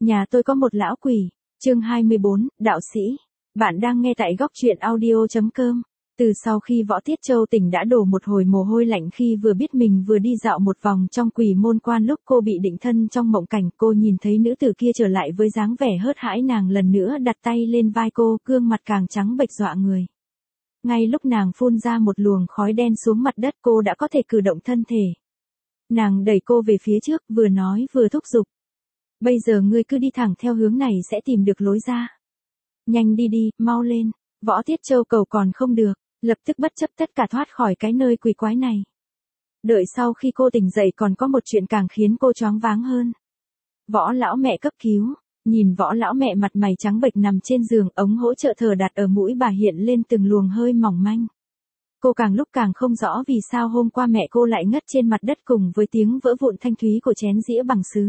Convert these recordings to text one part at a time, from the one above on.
Nhà tôi có một lão quỷ. Chương 24, đạo sĩ. Bạn đang nghe tại góc truyện audio.com. Từ sau khi Võ Tiết Châu tỉnh đã đổ một hồi mồ hôi lạnh khi vừa biết mình vừa đi dạo một vòng trong Quỷ Môn Quan lúc cô bị định thân trong mộng cảnh, cô nhìn thấy nữ tử kia trở lại với dáng vẻ hớt hãi, nàng lần nữa đặt tay lên vai cô, gương mặt càng trắng bệch dọa người. Ngay lúc nàng phun ra một luồng khói đen xuống mặt đất, cô đã có thể cử động thân thể. Nàng đẩy cô về phía trước, vừa nói vừa thúc giục. Bây giờ ngươi cứ đi thẳng theo hướng này sẽ tìm được lối ra. Nhanh đi đi, mau lên. Võ Tiết Châu cầu còn không được, lập tức bất chấp tất cả thoát khỏi cái nơi quỷ quái này. Đợi sau khi cô tỉnh dậy còn có một chuyện càng khiến cô choáng váng hơn. Võ lão mẹ cấp cứu. Nhìn võ lão mẹ mặt mày trắng bệch nằm trên giường, ống hỗ trợ thở đặt ở mũi bà hiện lên từng luồng hơi mỏng manh. Cô càng lúc càng không rõ vì sao hôm qua mẹ cô lại ngất trên mặt đất cùng với tiếng vỡ vụn thanh thúy của chén dĩa bằng sứ.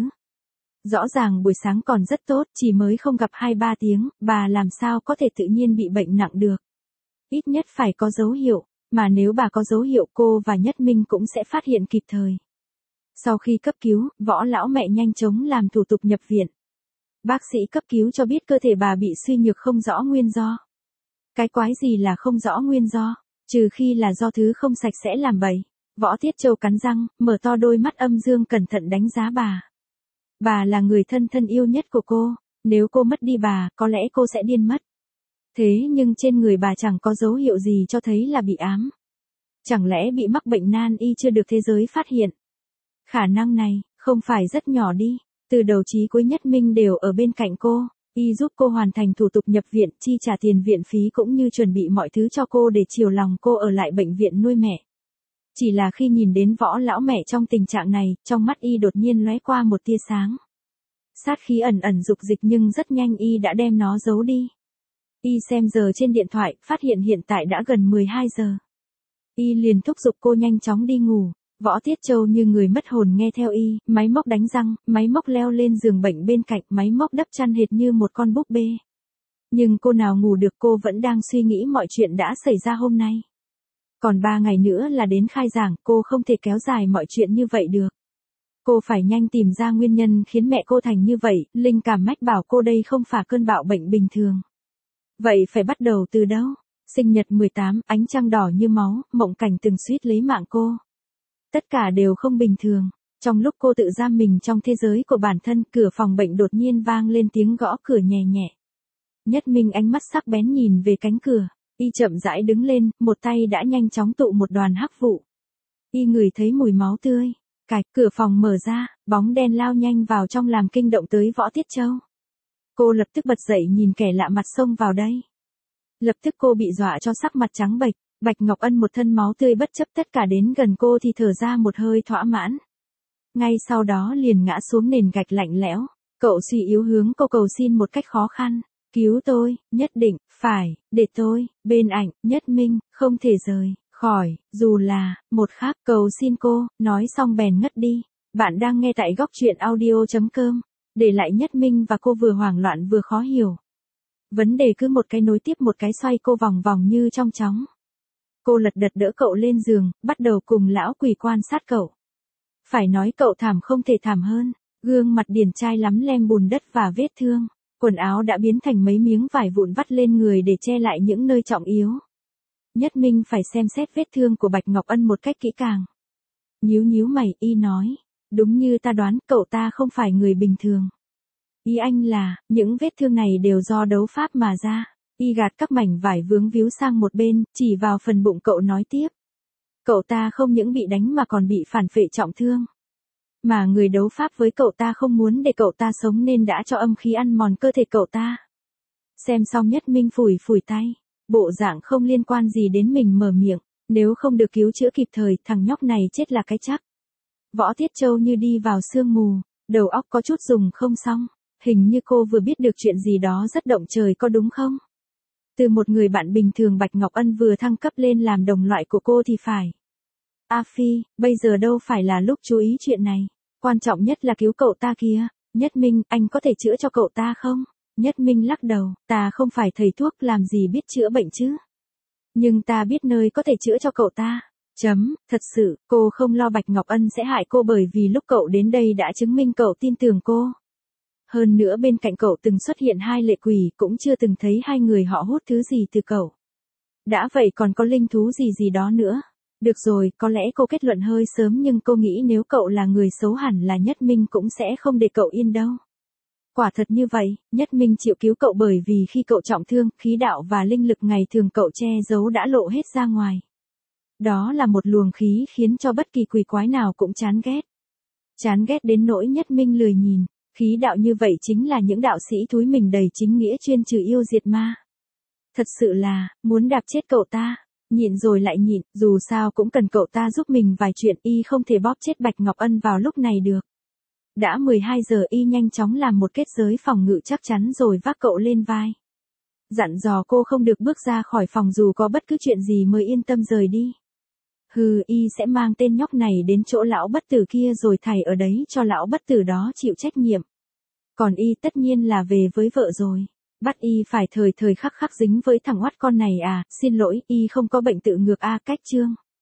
Rõ ràng buổi sáng còn rất tốt, chỉ mới không gặp 2-3 tiếng, bà làm sao có thể tự nhiên bị bệnh nặng được. Ít nhất phải có dấu hiệu, mà nếu bà có dấu hiệu cô và Nhất Minh cũng sẽ phát hiện kịp thời. Sau khi cấp cứu, võ lão mẹ nhanh chóng làm thủ tục nhập viện. Bác sĩ cấp cứu cho biết cơ thể bà bị suy nhược không rõ nguyên do. Cái quái gì là không rõ nguyên do, trừ khi là do thứ không sạch sẽ làm bậy. Võ Tiết Châu cắn răng, mở to đôi mắt âm dương cẩn thận đánh giá bà. Bà là người thân thân yêu nhất của cô, nếu cô mất đi bà, có lẽ cô sẽ điên mất. Thế nhưng trên người bà chẳng có dấu hiệu gì cho thấy là bị ám. Chẳng lẽ bị mắc bệnh nan y chưa được thế giới phát hiện? Khả năng này, không phải rất nhỏ đi. Từ đầu chí cuối Nhất Minh đều ở bên cạnh cô, y giúp cô hoàn thành thủ tục nhập viện, chi trả tiền viện phí cũng như chuẩn bị mọi thứ cho cô để chiều lòng cô ở lại bệnh viện nuôi mẹ. Chỉ là khi nhìn đến võ lão mẹ trong tình trạng này, trong mắt y đột nhiên lóe qua một tia sáng. Sát khí ẩn ẩn dục dịch nhưng rất nhanh y đã đem nó giấu đi. Y xem giờ trên điện thoại, phát hiện hiện tại đã gần 12 giờ. Y liền thúc giục cô nhanh chóng đi ngủ. Võ Tiết Châu như người mất hồn nghe theo y, máy móc đánh răng, máy móc leo lên giường bệnh bên cạnh, máy móc đắp chăn hệt như một con búp bê. Nhưng cô nào ngủ được, cô vẫn đang suy nghĩ mọi chuyện đã xảy ra hôm nay. Còn 3 ngày nữa là đến khai giảng, cô không thể kéo dài mọi chuyện như vậy được. Cô phải nhanh tìm ra nguyên nhân khiến mẹ cô thành như vậy, linh cảm mách bảo cô đây không phải cơn bạo bệnh bình thường. Vậy phải bắt đầu từ đâu? Sinh nhật 18, ánh trăng đỏ như máu, mộng cảnh từng suýt lấy mạng cô. Tất cả đều không bình thường. Trong lúc cô tự giam mình trong thế giới của bản thân, cửa phòng bệnh đột nhiên vang lên tiếng gõ cửa nhẹ nhẹ. Nhất Minh ánh mắt sắc bén nhìn về cánh cửa. Y chậm rãi đứng lên, một tay đã nhanh chóng tụ một đoàn hắc vụ. Y ngửi thấy mùi máu tươi. Cạch, cửa phòng mở ra, bóng đen lao nhanh vào trong làm kinh động tới Võ Tiết Châu. Cô lập tức bật dậy nhìn kẻ lạ mặt xông vào đây. Lập tức cô bị dọa cho sắc mặt trắng bệch. Bạch Ngọc Ân một thân máu tươi bất chấp tất cả đến gần cô thì thở ra một hơi thỏa mãn. Ngay sau đó liền ngã xuống nền gạch lạnh lẽo. Cậu suy yếu hướng cô cầu xin một cách khó khăn. Cứu tôi, nhất định, phải, để tôi, bên ảnh, Nhất Minh, không thể rời khỏi, dù là, một khắc, cầu xin cô, nói xong bèn ngất đi. Bạn đang nghe tại góc truyện audio.com, để lại Nhất Minh và cô vừa hoảng loạn vừa khó hiểu. Vấn đề cứ một cái nối tiếp một cái xoay cô vòng vòng như trong chóng. Cô lật đật đỡ cậu lên giường, bắt đầu cùng lão quỷ quan sát cậu. Phải nói cậu thảm không thể thảm hơn, gương mặt điển trai lắm lem bùn đất và vết thương. Quần áo đã biến thành mấy miếng vải vụn vắt lên người để che lại những nơi trọng yếu. Nhất Minh phải xem xét vết thương của Bạch Ngọc Ân một cách kỹ càng. Nhíu mày, y nói. Đúng như ta đoán, cậu ta không phải người bình thường. Ý anh là, những vết thương này đều do đấu pháp mà ra. Y gạt các mảnh vải vướng víu sang một bên, chỉ vào phần bụng cậu nói tiếp. Cậu ta không những bị đánh mà còn bị phản phệ trọng thương. Mà người đấu pháp với cậu ta không muốn để cậu ta sống nên đã cho âm khí ăn mòn cơ thể cậu ta. Xem xong Nhất Minh phủi tay. Bộ dạng không liên quan gì đến mình mở miệng. Nếu không được cứu chữa kịp thời, thằng nhóc này chết là cái chắc. Võ Tiết Châu như đi vào sương mù. Đầu óc có chút dùng không xong. Hình như cô vừa biết được chuyện gì đó rất động trời, có đúng không? Từ một người bạn bình thường Bạch Ngọc Ân vừa thăng cấp lên làm đồng loại của cô thì phải. A Phi, bây giờ đâu phải là lúc chú ý chuyện này. Quan trọng nhất là cứu cậu ta kia. Nhất Minh, anh có thể chữa cho cậu ta không? Nhất Minh lắc đầu, ta không phải thầy thuốc làm gì biết chữa bệnh chứ. Nhưng ta biết nơi có thể chữa cho cậu ta. Thật sự, cô không lo Bạch Ngọc Ân sẽ hại cô bởi vì lúc cậu đến đây đã chứng minh cậu tin tưởng cô. Hơn nữa bên cạnh cậu từng xuất hiện hai lệ quỷ, cũng chưa từng thấy hai người họ hút thứ gì từ cậu. Đã vậy còn có linh thú gì đó nữa. Được rồi, có lẽ cô kết luận hơi sớm nhưng cô nghĩ nếu cậu là người xấu hẳn là Nhất Minh cũng sẽ không để cậu yên đâu. Quả thật như vậy, Nhất Minh chịu cứu cậu bởi vì khi cậu trọng thương, khí đạo và linh lực ngày thường cậu che giấu đã lộ hết ra ngoài. Đó là một luồng khí khiến cho bất kỳ quỷ quái nào cũng chán ghét. Chán ghét đến nỗi Nhất Minh lười nhìn, khí đạo như vậy chính là những đạo sĩ thúi mình đầy chính nghĩa chuyên trừ yêu diệt ma. Thật sự là, muốn đạp chết cậu ta. Nhịn rồi lại nhịn, dù sao cũng cần cậu ta giúp mình vài chuyện, y không thể bóp chết Bạch Ngọc Ân vào lúc này được. Đã 12 giờ y nhanh chóng làm một kết giới phòng ngự chắc chắn rồi vác cậu lên vai. Dặn dò cô không được bước ra khỏi phòng dù có bất cứ chuyện gì mới yên tâm rời đi. Y sẽ mang tên nhóc này đến chỗ lão bất tử kia rồi thảy ở đấy cho lão bất tử đó chịu trách nhiệm. Còn y tất nhiên là về với vợ rồi. Bắt y phải thời thời khắc khắc dính với thằng oắt con này à, xin lỗi, y không có bệnh tự ngược a, cách chương.